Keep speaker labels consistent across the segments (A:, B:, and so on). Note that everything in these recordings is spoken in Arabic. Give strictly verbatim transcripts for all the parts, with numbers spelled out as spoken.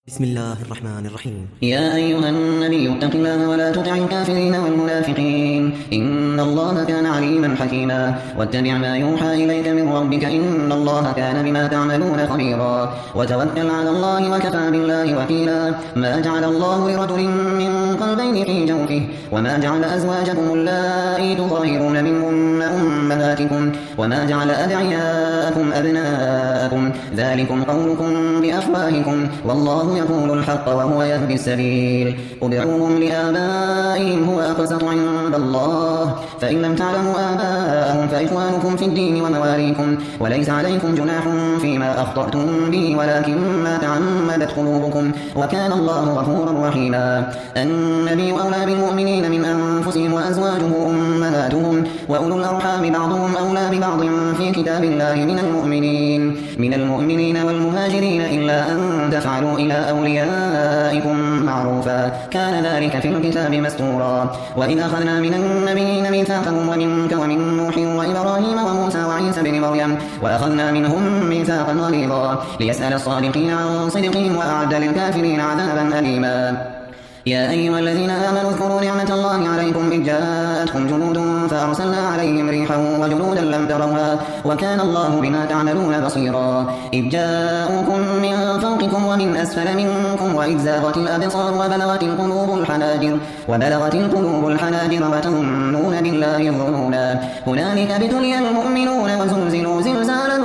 A: بسم الله الرحمن الرحيم.
B: يا أيها النبي اتق الله ولا تطع الكافرين والمنافقين إن الله كان عليما حكيما واتبع ما يوحى إليك من ربك إن الله كان بما تعملون خبيرا وتوكل على الله وكفى بالله وكيلا ما جعل الله لرجل من قلبين في جوفه وما جعل أزواجكم اللائي تظاهرون منهن أمهاتكم وما جعل أدعياءكم أبناءكم ذلكم قولكم بأفواهكم والله يقول الحق وهو يهدي السبيل ادعوهم لآبائهم هو أقسط عند الله فإن لم تعلموا آباءهم فإخوانكم في الدين ومواليكم وليس عليكم جناح فيما أخطأتم به ولكن ما تعمدت قلوبكم وكان الله غفورا رحيما النبي أولى بالمؤمنين من أنفسهم وأزواجه أمهاتهم وأولو الأرحام بعضهم أولى ببعض في كتاب الله من المؤمنين من المؤمنين والمهاجرين إلا أن تفعلوا إلى أوليائكم معروفا كان ذلك في الكتاب مستورا وإذ أخذنا من النبيين ميثاقهم ومنك ومن نوح وإبراهيم وموسى وعيسى بن مريم وأخذنا منهم ميثاقا غليظا ليسأل الصادقين عن صدقهم وأعد للكافرين عذابا أليما يا أيها الذين آمنوا اذكروا نعمة الله عليكم إذ جاءتكم جنود فأرسلنا عليهم ريحا وجنودا لم تروها وكان الله بما تعملون بصيرا إذ جاءوكم من فوقكم ومن أسفل منكم وإذ زاغت الأبصار وبلغت القلوب الحناجر وبلغت القلوب الحناجر وتظنون بالله الظنونا هنالك ابتلي المؤمنون وزلزلوا زلزالا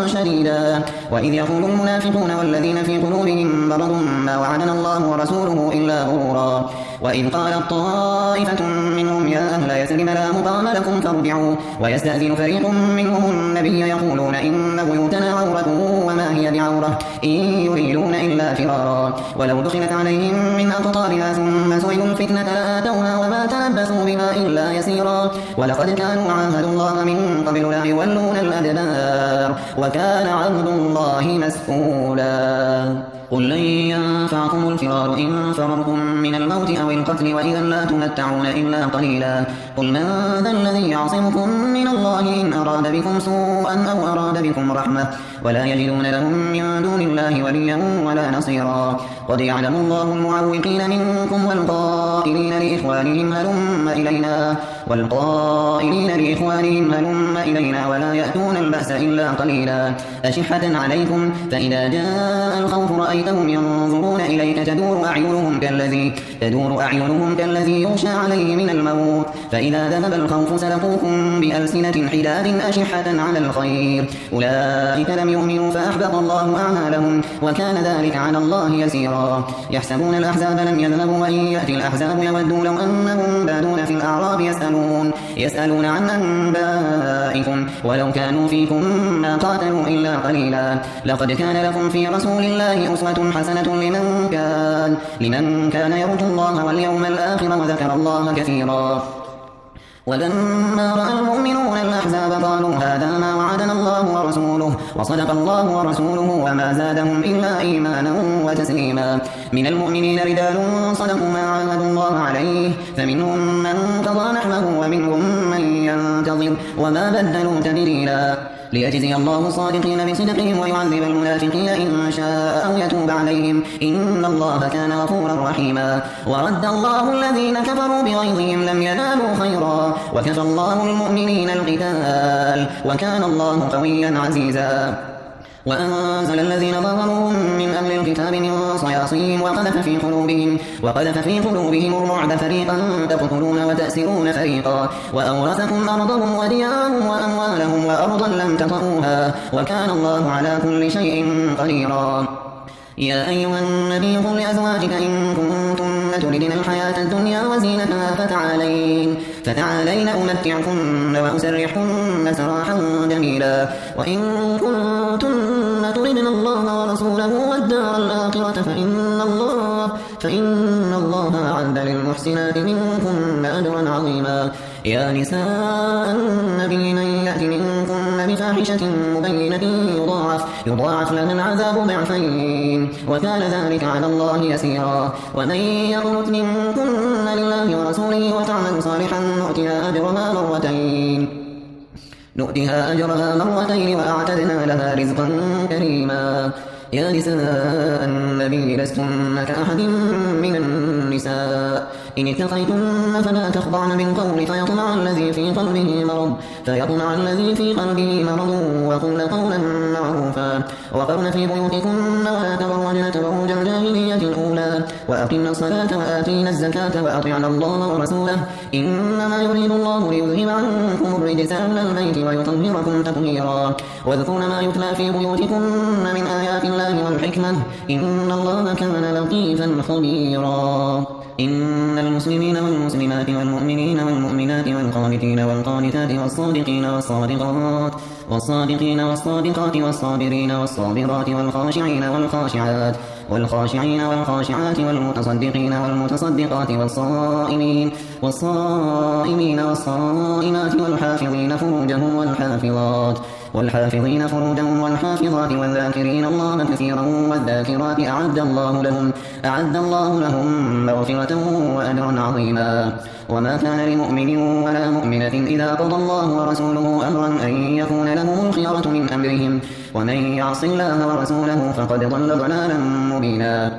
B: شديدا وإذ يقول المنافقون والذين في قلوبهم مرض ما وعدنا الله ورسوله إلا غرورا وإذ قالت طائفة منهم يا أهل يثرب لا مقام لكم فارجعوا ويستأذن فريق منهم النبي يقولون إن بيوتنا عورة وما هي بعورة إن يريدون إلا فرارا ولو دخلت عليهم من أقطارها ثم سئلوا الفتنة لآتوها وما تلبثوا بها إلا يسيرا ولقد كانوا عاهدوا الله من قبل لا يولون الأدبار وكان عهد الله مسئولا قل لن ينفعكم الفرار إن فررتم من الموت أو القتل وإذا لا تمتعون إلا قليلا قل من ذا الذي يعصمكم من الله إن أراد بكم سوءا أو أراد بكم رحمة ولا يجدون لهم من دون الله وليا ولا نصيرا قد يعلم الله المعوقين منكم والقائلين لإخوانهم هلم إلينا والقائلين لإخوانهم هلم إلينا ولا يأتون البأس إلا قليلا أشحة عليكم فإذا جاء الخوف رأيتهم ينظرون إليك تدور أعينهم كالذي تدور أعينهم كالذي يغشى عليه من الموت فإذا ذهب الخوف سلقوكم بألسنة حداد أشحة على الخير أولئك لم يؤمنوا فأحبط الله أعمالهم وكان ذلك على الله يسيرا يحسبون الأحزاب لم يذهبوا وإن يأتي الأحزاب يودوا لو أنهم بادون في الأعراب يسألون يسألون عن أنبائكم ولو كانوا فيكم ما قاتلوا إلا قليلا لقد كان لكم في رسول الله أسوة حسنة لمن كان لمن كان يرجو الله واليوم الآخر وذكر الله كثيرا ولما رأى المؤمنون الأحزاب قالوا هذا ما وعدنا الله ورسوله وصدق الله ورسوله وما زادهم إلا إيمانا وتسليما من المؤمنين رجال صدقوا ما عاهدوا الله عليه فمنهم من قضى نحبه ومنهم من ينتظر وما بدلوا تبديلا ليجزي الله الصادقين بصدقهم ويعذب المنافقين إن شاء أو يتوب عليهم إن الله كان غفورا رحيما ورد الله الذين كفروا بغيظهم لم ينالوا خيرا وكفى الله المؤمنين القتال وكان الله قويا عزيزا وأنزل الذين ظهروا من أهل الكتاب من صياصيهم وقذف في قلوبهم وقذف في قلوبهم الرعب فريقا تقتلون وتأسرون فريقا وأورثكم أرضهم وديارهم وأموالهم وأرضا لم تطئوها وكان الله على كل شيء قديرا يا أيها النبي قل لأزواجك إن كنتن تردن الحياة الدنيا وزينتها فتعالين فتعالين أمتعكن وأسرحكن سراحا جميلا وإن كنتن تردن الله ورسوله والدار الآخرة فإن الله فإن الله أعد للمحسنات منكن أجرا عظيما يا نساء النبي من يأت منكن بفاحشة مبينة يضاعف يضاعف لها العذاب ضعفين وكان ذلك على الله يسيرا ومن يقنت منكن لله ورسوله وتعمل صالحا نؤتها أجرها مرتين نؤتها أجرها مرتين وأعتدنا لها رزقا كريما يا نساء النبي لستن كأحد من النساء إن اتقيتن فلا تخضعن بالقول فيطمع الذي في قلبه مرض فيطمع الذي في قلبه مرض وقلن قولا معروفا وقرن في بيوتكن ولا تبرجن تبرج الجاهلية الأولى وأقمن الصلاة وآتينا الزكاة وأطعن الله ورسوله إنما يريد الله ليذهب عنكم الرجس أهل البيت ويطهركم تطهيرا واذكرن ما يتلى في بيوتكن من آيات الله والحكمة إن الله كان لطيفا خبيرا إن المسلمين والمسلمات والمؤمنين والمؤمنات والقانتين والقانتات والصادقين والصادقات والصادقين والصادقات والصابرين والصابرات والخاشعين والخاشعات والخاشعين والخاشعات والمتصدقين والمتصدقات والصائمين والصائمين والصائمات والحافظين فروجهم والحافظات والحافظين فروجهم والحافظات والذاكرين الله كثيرا والذاكرات أعد الله لهم أعد الله لهم مغفرة وأجرا عظيما وما كان لمؤمن ولا مؤمنة إذا قضى الله ورسوله أمرا أن يكون لهم الخيرة من أمرهم ومن يعص الله ورسوله فقد ضل ضلالا مبينا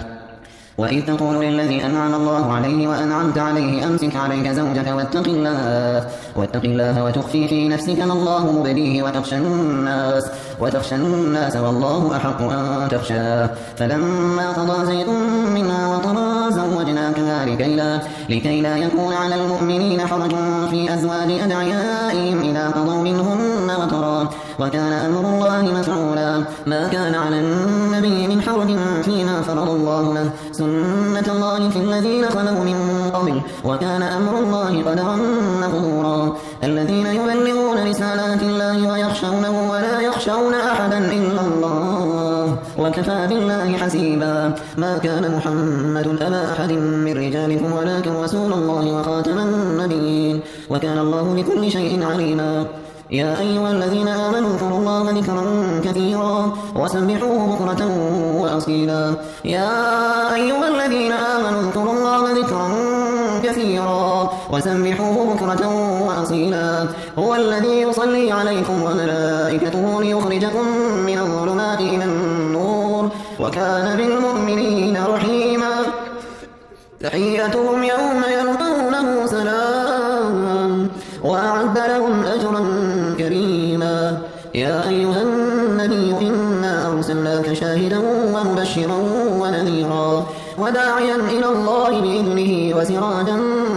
B: وإذ تقول للذي أنعم الله عليه وأنعمت عليه أمسك عليك زوجك واتق الله واتق الله وتخفي في نفسك ما الله مبديه وتخشى الناس وتخشى الناس والله أحق أن تخشاه فلما قضى زيد منها وطرا زوجناكها لكي لا, لكي لا يكون على المؤمنين حرج في أزواج أدعيائهم إذا قضوا منهن وطرا وكان أمر الله مفعولا ما كان على النبي من حرج فيما فرض الله له سنة الله في الذين خلوا من قبل وكان أمر الله قدرا مقدورا الذين يبلغون رسالات الله ويخشونه ولا يخشون أحدا إلا الله وكفى بالله حسيبا ما كان محمد أبا أحد من رجالكم ولكن رسول الله وخاتم النبيين وكان الله بكل شيء عليما يا أيها الذين آمنوا اذكروا الله ذكرا كثيرا وسبحوه بكرة وأصيلا يا أيها الذين آمنوا اذكروا الله ذكرا كثيرا وسبحوه بكرة وأصيلا هو الذي يصلي عليكم وملائكته ليخرجكم من الظلمات إلى النور وكان بالمؤمنين رحيما تحيتهم يوم يلقونه سلام وأعد لهم أجرا كريما يا أيها النبي إنا أرسلناك شاهدا ومبشرا ونذيرا وداعيا إلى الله بإذنه وسراجا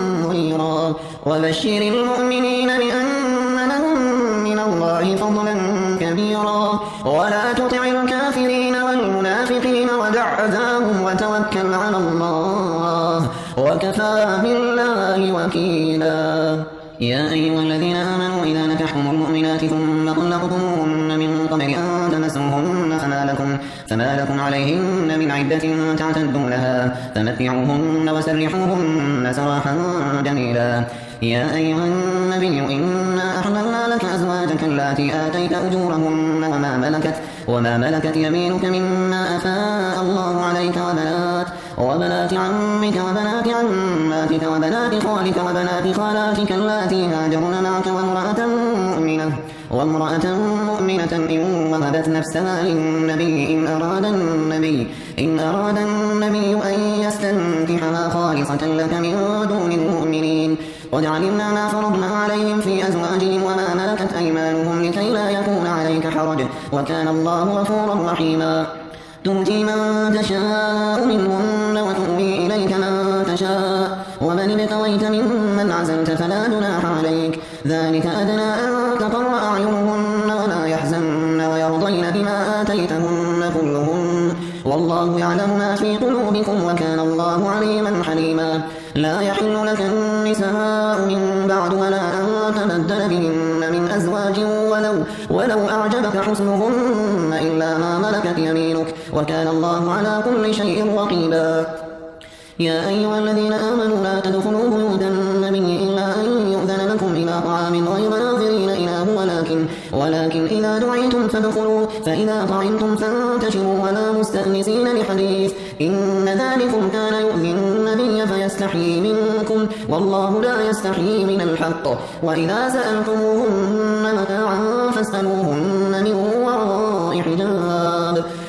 B: منيرا وبشر المؤمنين بأن لهم من الله فضلا كبيرا ولا تطع الكافرين والمنافقين ودع أذاهم وتوكل على الله وكفى بالله وكيلا يا أيها الذين آمنوا إذا نكحتم المؤمنات ثم طلقتموهن من قبل أن تمسوهن فما لكم, فما لكم عليهن من عدة تعتدونها فمتعوهن وسرحوهن سراحا جميلا يا أيها النبي إنا أحللنا لك أزواجك اللاتي آتيت أجورهن وما ملكت, وما ملكت يمينك مما أفاء الله عليك وبنات وبنات عمك وبنات عماتك وبنات خالك وبنات خالاتك اللاتي هاجرن معك وامرأة مؤمنة وامرأة مؤمنة إن وهبت نفسها للنبي إن أراد النبي إن أراد النبي أن يستنكحها خالصة لك من دون المؤمنين قد علمنا ما فرضنا عليهم في أزواجهم وما ملكت أيمانهم لكي لا يكون عليك حرج وكان الله غفورا رحيما تؤتي من تشاء منهن وتؤوي إليك من تشاء ومن ابتغيت ممن عزلت فلا جناح عليك ذلك أدنى أن تقر أعينهن ولا يحزن ويرضين بما آتيتهن كلهن والله يعلم ما في قلوبكم وكان الله عليما حليما لا يحل لك النساء من بعد ولا أن تبدل بهن من أزواج ولو, ولو أعجبك حسنهن إلا ما ملكت يمينك وكان الله على كل شيء رقيبا يا أيها الذين آمنوا لا تدخلوا بيوت النبي إلا أن يؤذن لكم إلى طعام غير ناظرين إناه ولكن, ولكن إذا دعيتم فادخلوا فإذا طعمتم فانتشروا ولا مستأنسين لحديث إن ذلكم كان يؤذي النبي فيستحيي منكم والله لا يستحيي من الحق وإذا سألتموهن متاعا فاسألوهن من وراء حجاب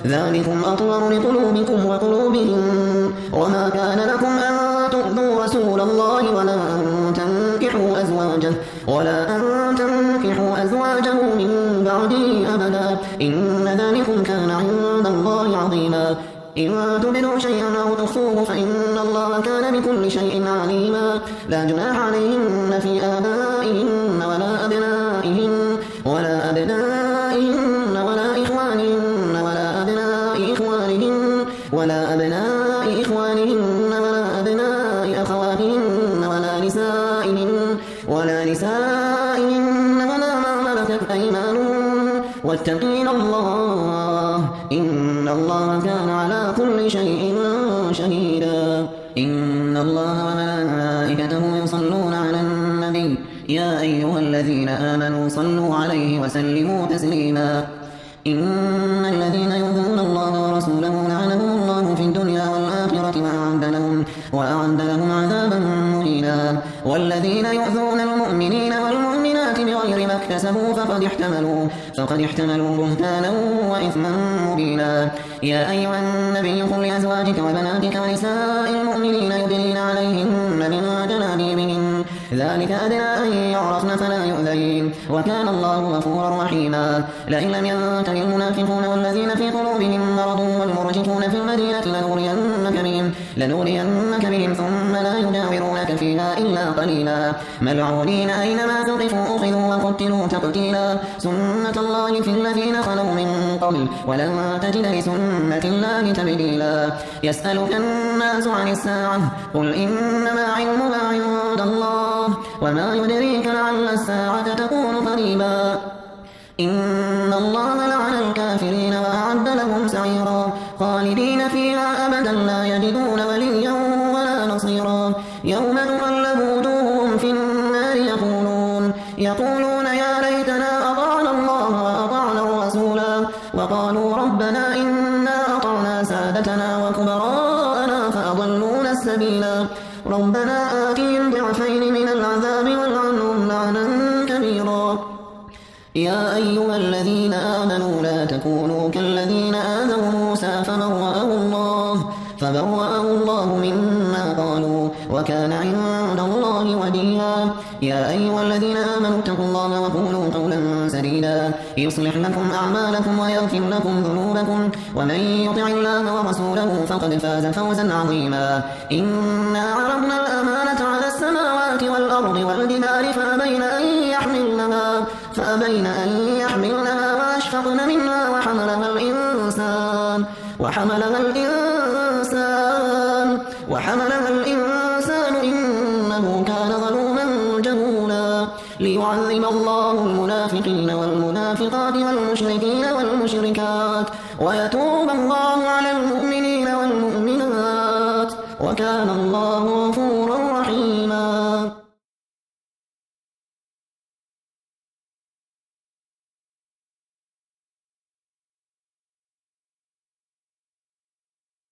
B: ذلكم أطهر لقلوبكم وقلوبهم وما كان لكم أن تؤذوا رسول الله ولا أن تنكحوا أزواجه ولا أن تنكحوا أزواجه من بعده أبدا إن ذلكم كان عند الله عظيما إن تبدوا شيئا أو تخفوه فإن الله كان بكل شيء عليما لا جناح عليهن في آبائهن ولا أبنائهن ولا أبنائهن ولا إخوانهن ولا أبناء إخوانهن ولا أبناء إخوانهن ولا أبناء أخواتهن ولا نسائهن ولا نسائهن ولا ما ملكت أيمانهن واتقين الله إن الله كان على كل شيء شهيدا إن الله وملائكته يصلون على النبي يا أيها الذين آمنوا صلوا عليه وسلموا تسليما إن الذين يؤذون الله ورسوله لعنهم الله في الدنيا والآخرة وأعد لهم, وأعد لهم عذابا مهينا والذين يؤذون المؤمنين والمؤمنات بغير ما اكتسبوا فقد احتملوا فقد احتملوا بهتانا وإثما مبينا يا أيها النبي قل لأزواجك وبناتك ونساء المؤمنين يدنين عليهن من جلابيبهن ذلك أدنى أن يعرفن فلا يؤذين وكان الله غفورا رحيما لئن لم ينته المنافقون والذين في قلوبهم مرض والمرجفون في المدينة لنغرينك بهم, لنغرينك بهم ثم لا يجاورونك فيها إلا قليلا ملعونين أينما ثقفوا أخذوا وقتلوا تقتيلا سنة الله في الذين خلوا من قبل ولن تجد لسنة الله تبديلا يسألك الناس عن الساعة قل إنما علمها عند الله وما يدريك لعل الساعة تكون قريبا إن الله لعن الكافرين وأعد لهم سعيرا خالدين فيها أبدا لا يجدون وليا ولا نصيرا يوم تقلب وجوههم في النار يقولون يقولون يا ليتنا أطعنا الله وأطعنا الرسولا وقالوا ربنا إنا أطعنا سادتنا وكبراءنا فأضلونا السبيلا ربنا آتهم ضعفين من العذاب والعنهم لعنا كبيرا يا أيها الذين آمنوا لا تكونوا كالذين آذوا موسى فبرأه الله فبرأه الله مما قالوا وكان عند الله وليا يا أيها الذين آمنوا اتقوا الله وقولوا قولا سديدا يصلح لكم أعمالكم ويغفر لكم ذنوبكم ومن يطع الله ورسوله فقد فاز فوزا عظيما إنا عرضنا الأمانة على السماوات والأرض والجبال فأبين أن يحملنها فأبين أن يحملنها وأشفقن منها وحملها الإنسان وحملها الإنسان وحملها الإنسان إنه كان ظلوما جهولا ليعذب الله المنافقين والمنافقات والمشركين والمشركات ويتوب الله على المؤمنين والمؤمنات وكان الله